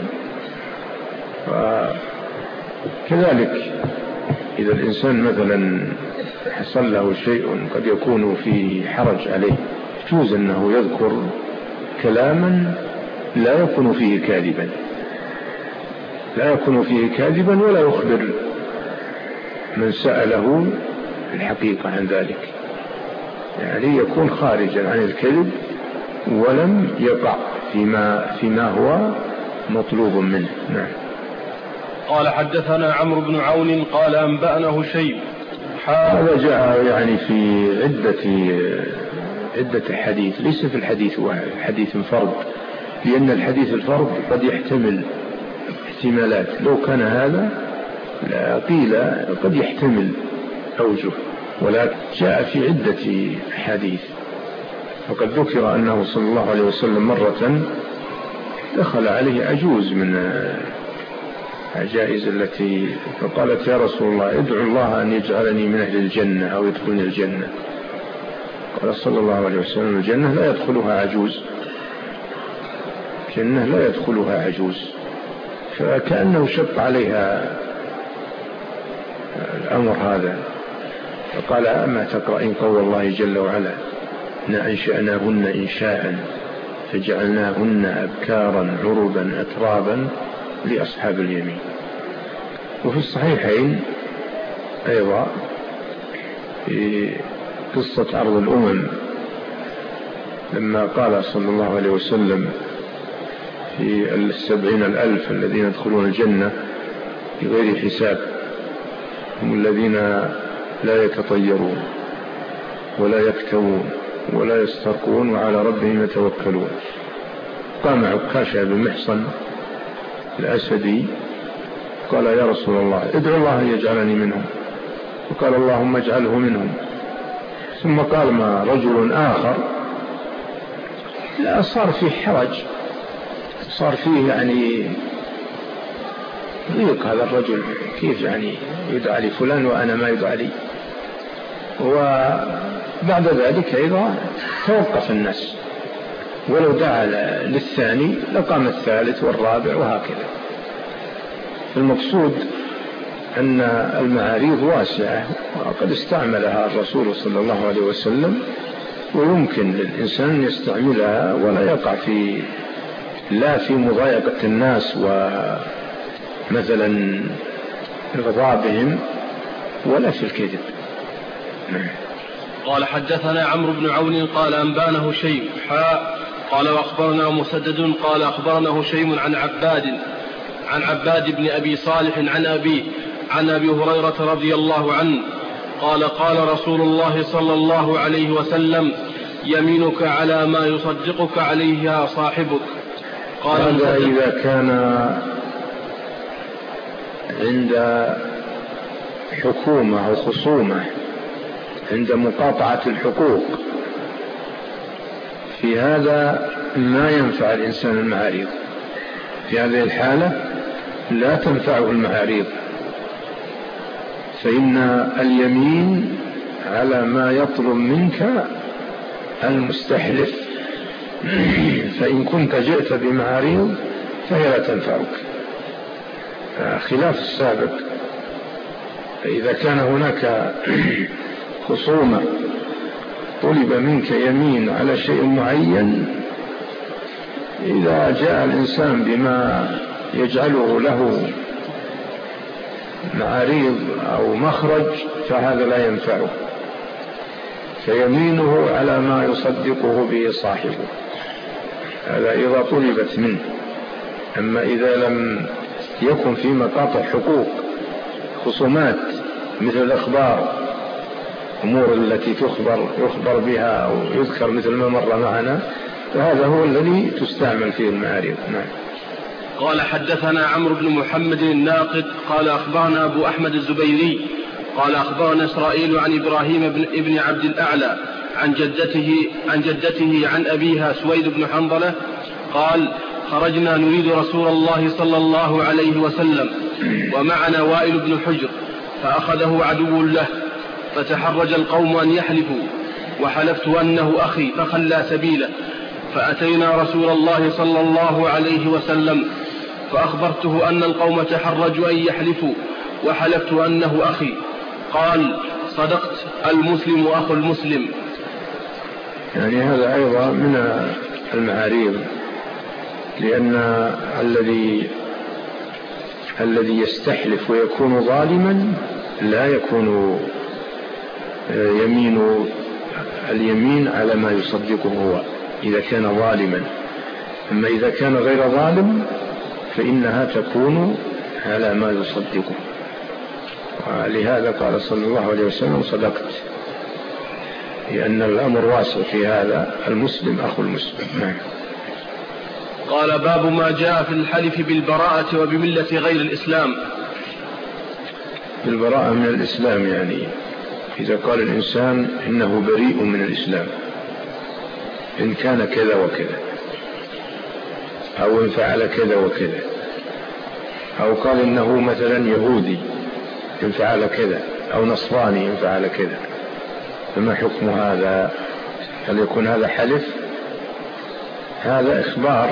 وكذلك إذا الإنسان مثلا حصل له شيء قد يكون فيه حرج عليه، يجوز أنه يذكر كلاما لا يكون فيه كاذبا ولا يخبر من سأله الحقيقة عن ذلك، يعني يكون خارجا عن الكذب ولم يقع فيما هو مطلوب منه. نعم. قال حدثنا عمرو بن عون قال أنبأنا هشيم. هذا جاء يعني في عدة حديث، ليس في الحديث واحد حديث فرد، لأن الحديث الفرد قد يحتمل احتمالات، لو كان هذا قيل قد يحتمل أوجه، ولكن جاء في عدة حديث. وقد ذكر أنه صلى الله عليه وسلم مرة دخل عليه عجوز من عجائز التي، فقالت يا رسول الله ادعو الله أن يجعلني من أهل الجنة أو يدخلني الجنة. قال صلى الله عليه وسلم الجنة لا يدخلها عجوز، الجنة لا يدخلها عجوز. فكأنه شق عليها الأمر هذا، فقال أما تقرأين قول الله جل وعلا أنشأناهن إنشاء فجعلناهن أبكارا عربا أترابا لأصحاب اليمين. وفي الصحيحين أيضا في قصة عرض الأمم لما قال صلى الله عليه وسلم في 70,000 الذين يدخلون الجنة بغير حساب هم الذين لا يتطيرون ولا يكتوون ولا يسترقون وعلى ربهم يتوكلون. قام عكاشة بن محصن الأسدي قال يا رسول الله ادعو الله أن يجعلني منهم، وقال اللهم اجعله منهم. ثم قال ما رجل آخر لا، صار فيه حرج، صار فيه يعني ضيق هذا الرجل، كيف يعني يدعى لي فلان وأنا ما يدعى لي؟ وبعد ذلك أيضا توقف الناس، ولو دعا للثاني لقام الثالث والرابع وهكذا. المقصود أن المعاريض واسعة وقد استعملها الرسول صلى الله عليه وسلم، ويمكن للإنسان أن يستعملها ولا يقع لا في مضايقة الناس ومثلا غضابهم ولا في الكذب. قال حدثنا عمرو بن عون قال أنبأنا هشيم قال وأخبرنا مسدد قال أخبرنا هشيم عن عباد بن أبي صالح عن أبي هريرة رضي الله عنه قال قال رسول الله صلى الله عليه وسلم يمينك على ما يصدقك عليها صاحبك. قال هذا إذا كان عند حكومة أو خصومة، عند مقاطعة الحقوق، في هذا ما ينفع الإنسان المعاريض، في هذه الحالة لا تنفعه المعاريض، فإن اليمين على ما يطلب منك المستحلف، فإن كنت جئت بمعاريض فهي لا تنفعك، خلاف السابق. فإذا كان هناك خصومة طلب منك يمين على شيء معين، إذا جاء الإنسان بما يجعله له معاريض أو مخرج فهذا لا ينفعه، فيمينه على ما يصدقه به صاحبه، هذا إذا طلبت منه. أما إذا لم يكن في مقاطع حقوق خصومات مثل الأخبار، أمور التي يخبر بها أو يذكر مثل ما مر معنا، فهذا هو الذي تستعمل فيه المعاريض. نعم. قال حدثنا عمرو بن محمد الناقد قال أخبرنا أبو أحمد الزبيري قال أخبرنا إسرائيل عن إبراهيم بن عبد الأعلى عن جدته عن أبيها سويد بن حنظلة قال خرجنا نريد رسول الله صلى الله عليه وسلم ومعنا وائل بن حجر، فأخذه عدو له، فتحرج القوم أن يحلفوا، وحلفت أنه أخي فخلى سبيله، فأتينا رسول الله صلى الله عليه وسلم فأخبرته أن القوم تحرجوا أن يحلفوا، وحلفت أنه أخي. قال صدقت، المسلم أخو المسلم. يعني هذا أيضا من المعاريض، لأن الذي يستحلف ويكون ظالما لا يكون اليمين على ما يصدقه هو إذا كان ظالما، أما إذا كان غير ظالم فإنها تكون على ما يصدقه. ولهذا قال صلى الله عليه وسلم صدقت، لأن الأمر واسع في هذا، المسلم أخو المسلم. نعم. قال باب ما جاء في الحلف بالبراءة وبملة غير الإسلام. بالبراءة من الإسلام، يعني إذا قال الإنسان إنه بريء من الإسلام إن كان كذا وكذا، أو إن فعل كذا وكذا، أو قال إنه مثلا يهودي إن فعل كذا، أو نصراني إن فعل كذا، فما حكم هذا؟ هل يكون هذا حلف؟ هذا إخبار،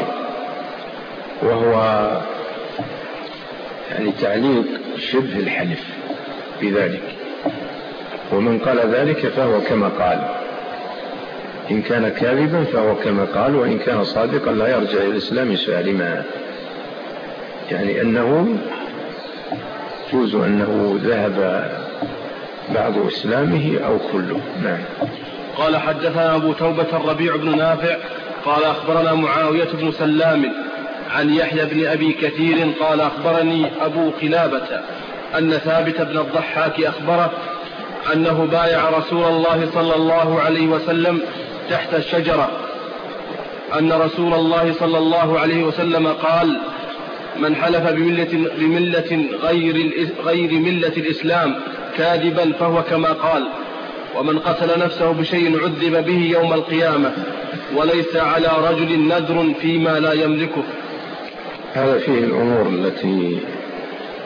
وهو يعني تعليق شبه الحلف بذلك، ومن قال ذلك فهو كما قال، إن كان كاذبا فهو كما قال، وإن كان صادقا لا يرجع إلى الإسلام سالما، يعني أنه يجوز أنه ذهب بعض إسلامه أو كله. نعم. قال حدثنا أبو توبة الربيع بن نافع قال أخبرنا معاوية بن سلام عن يحيى بن أبي كثير قال أخبرني أبو قلابة أن ثابت بن الضحاك أخبره أنه بايع رسول الله صلى الله عليه وسلم تحت الشجرة، أن رسول الله صلى الله عليه وسلم قال من حلف بملة غير ملة الإسلام كاذبا فهو كما قال، ومن قتل نفسه بشيء عذب به يوم القيامة، وليس على رجل نذر فيما لا يملكه. هذا فيه الأمور التي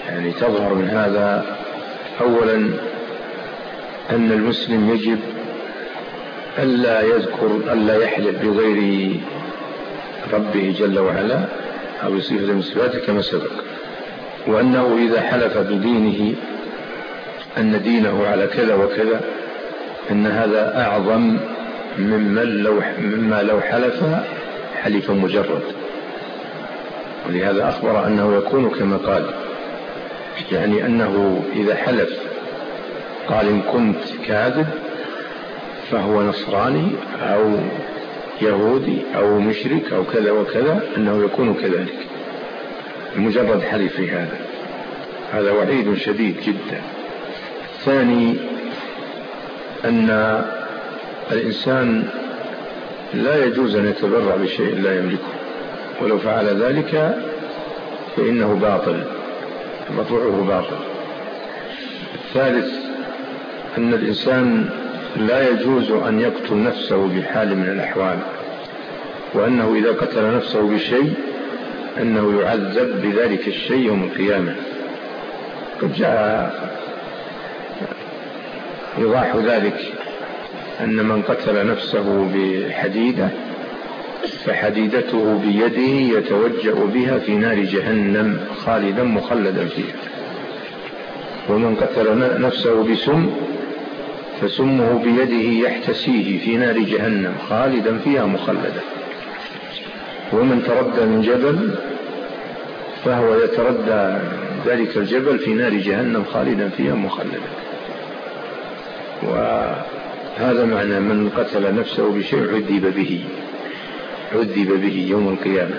يعني تظهر من هذا أولا أن المسلم يجب ألا يحلف بغير ربه جل وعلا أو صفة من صفاته كما سبق، وأنه إذا حلف بدينه أن دينه على كذا وكذا أن هذا أعظم مما لو حلف حلفا مجرد. ولهذا أخبر أنه يكون كما قال، يعني أنه إذا حلف قال إن كنت كاذب فهو نصراني أو يهودي أو مشرك أو كذا وكذا، أنه يكون كذلك مجرد حلف هذا وعيد شديد جدا. ثاني أن الإنسان لا يجوز أن يتبرع بشيء لا يملكه، ولو فعل ذلك فإنه باطل، مطلوعه باطل. الثالث أن الإنسان لا يجوز أن يقتل نفسه بحال من الأحوال، وأنه إذا قتل نفسه بشيء أنه يعذب بذلك الشيء يوم القيامة. قد جاء يضاح ذلك أن من قتل نفسه بحديدة فحديدته بيده يتوجأ بها في نار جهنم خالدا مخلدا فيها، ومن قتل نفسه بسم فسمه بيده يحتسيه في نار جهنم خالدا فيها مخلدا، ومن تردى من جبل فهو يتردى ذلك الجبل في نار جهنم خالدا فيها مخلدا. وهذا معنى من قتل نفسه بشيء عذب به يوم القيامة.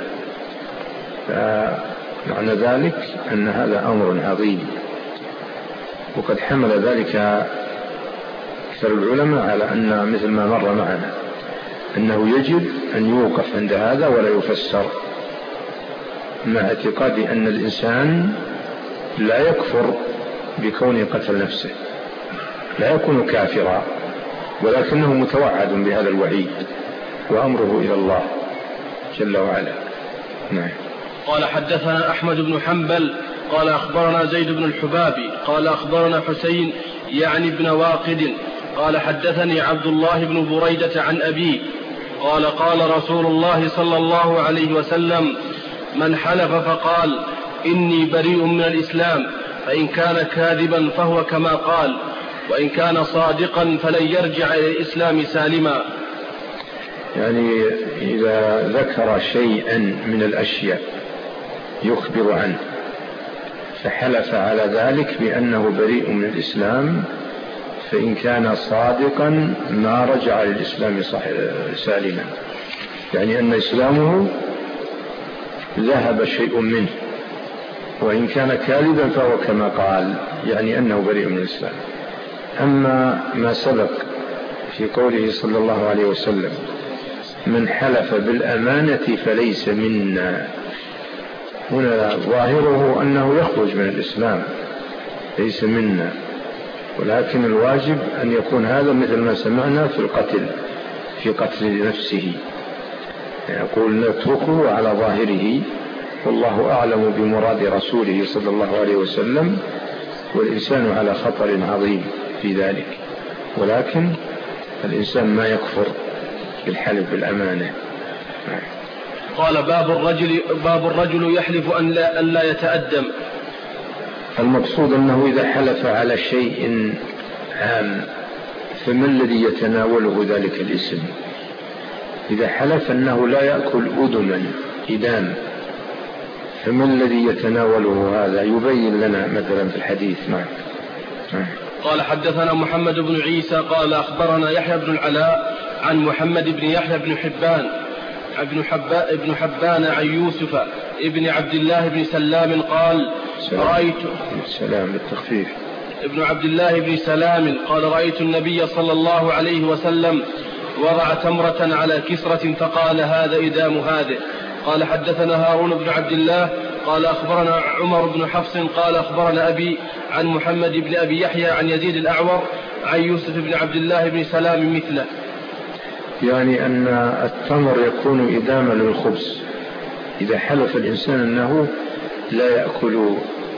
فمعنى ذلك أن هذا أمر عظيم، وقد حمل ذلك أكثر العلماء على أن مثل ما مر معنا أنه يجب أن يوقف عند هذا ولا يفسر، مع اعتقاد أن الإنسان لا يكفر بكونه قتل نفسه، لا يكون كافرا، ولكنه متوعد بهذا الوعيد وأمره إلى الله جل وعلا. نعم. قال حدثنا أحمد بن حنبل قال أخبرنا زيد بن الحبابي قال أخبرنا حسين يعني بن واقد قال حدثني عبد الله بن بريدة عن أبيه قال قال رسول الله صلى الله عليه وسلم من حلف فقال إني بريء من الإسلام فإن كان كاذبا فهو كما قال، وإن كان صادقا فلن يرجع إلى الإسلام سالما. يعني إذا ذكر شيئا من الأشياء يخبر عنه فحلف على ذلك بأنه بريء من الإسلام، فإن كان صادقا ما رجع للإسلام سالما، يعني أن إسلامه ذهب شيء منه، وإن كان كاذبا فهو كما قال، يعني أنه بريء من الإسلام. أما ما سبق في قوله صلى الله عليه وسلم من حلف بالأمانة فليس منا، هنا ظاهره أنه يخرج من الإسلام ليس منا، ولكن الواجب أن يكون هذا مثل ما سمعنا في قتل نفسه، يقول نتركه على ظاهره، والله أعلم بمراد رسوله صلى الله عليه وسلم، والإنسان على خطر عظيم في ذلك، ولكن الإنسان ما يكفر بالحلف بالأمانة. قال باب الرجل يحلف أن لا يتأدم. المقصود أنه إذا حلف على شيء عام فما الذي يتناوله ذلك الاسم؟ إذا حلف أنه لا يأكل إدام فما الذي يتناوله هذا؟ يبين لنا مثلا في الحديث. قال حدثنا محمد بن عيسى قال أخبرنا يحيى بن العلاء عن محمد بن يحيى بن حبان عن يوسف ابن عبد الله بن سلام قال رأيت سلام بالتخفيف ابن عبد الله بن سلام قال رأيت النبي صلى الله عليه وسلم وضع تمرة على كسرة فقال هذا إدام هذه. قال حدثنا هارون بن عبد الله قال أخبرنا عمر بن حفص قال أخبرنا أبي عن محمد بن أبي يحيى عن يزيد الأعور عن يوسف بن عبد الله بن سلام مثله. يعني أن التمر يكون إداما للخبز، إذا حلف الإنسان أنه لا يأكل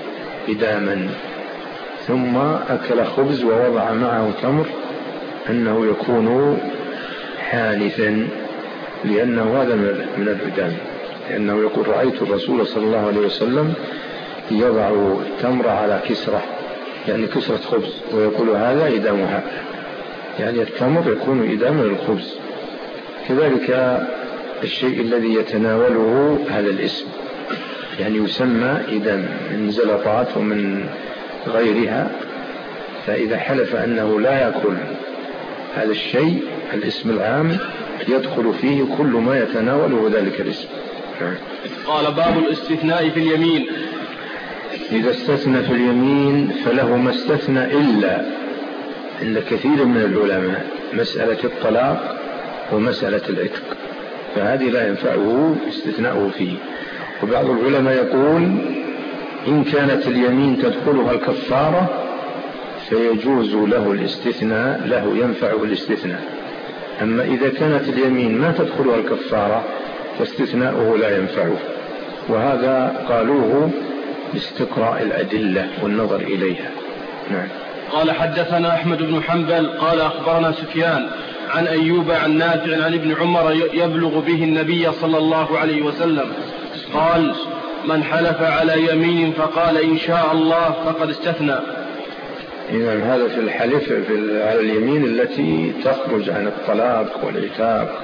إداما، ثم أكل خبز ووضع معه تمر، أنه يكون حانثا، لأنه هذا من الإدام، لأنه يقول رأيت الرسول صلى الله عليه وسلم يضع التمر على كسرة، يعني كسرة خبز، ويقول هذا إدامها، يعني التمر يكون إداما للخبز. كذلك الشيء الذي يتناوله هذا الاسم يعني يسمى إدام، من زلطات ومن غيرها، فإذا حلف أنه لا يأكل هذا الشيء الاسم العام يدخل فيه كل ما يتناوله ذلك الاسم. قال باب الاستثناء في اليمين. إذا استثنى في اليمين فله ما استثنى إلا عند كثير من العلماء مسألة الطلاق ومسألة العتق، فهذه لا ينفعه استثناءه فيه. وبعض العلماء يقول إن كانت اليمين تدخلها الكفارة فيجوز له الاستثناء، له ينفعه الاستثناء. أما إذا كانت اليمين ما تدخلها الكفارة فاستثناؤه لا ينفعه، وهذا قالوه باستقراء الأدلة والنظر إليها. نعم. قال حدثنا أحمد بن حنبل قال أخبرنا سفيان عن أيوب عن نافع عن ابن عمر يبلغ به النبي صلى الله عليه وسلم قال من حلف على يمين فقال إن شاء الله فقد استثنى. إذن هذا في الحلف على اليمين التي تخرج عن الطلاق والعتاق،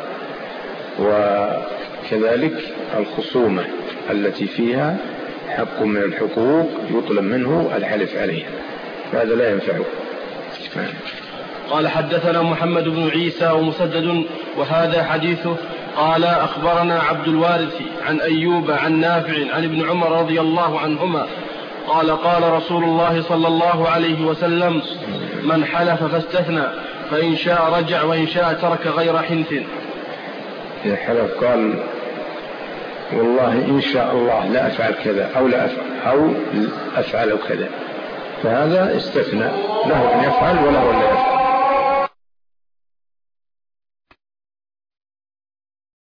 وكذلك الخصومة التي فيها حق من الحقوق يطلب منه الحلف عليها، فهذا لا ينفعه. قال حدثنا محمد بن عيسى ومسدد وهذا حديثه. قال أخبرنا عبد الوارث عن أيوب عن نافع عن ابن عمر رضي الله عنهما قال قال رسول الله صلى الله عليه وسلم من حلف فاستثنى فإن شاء رجع وإن شاء ترك غير حنث. إذا حلف قال والله إن شاء الله لا أفعل كذا أو أفعل كذا، فهذا استثنى، له أن يفعل وله أن لا يفعل.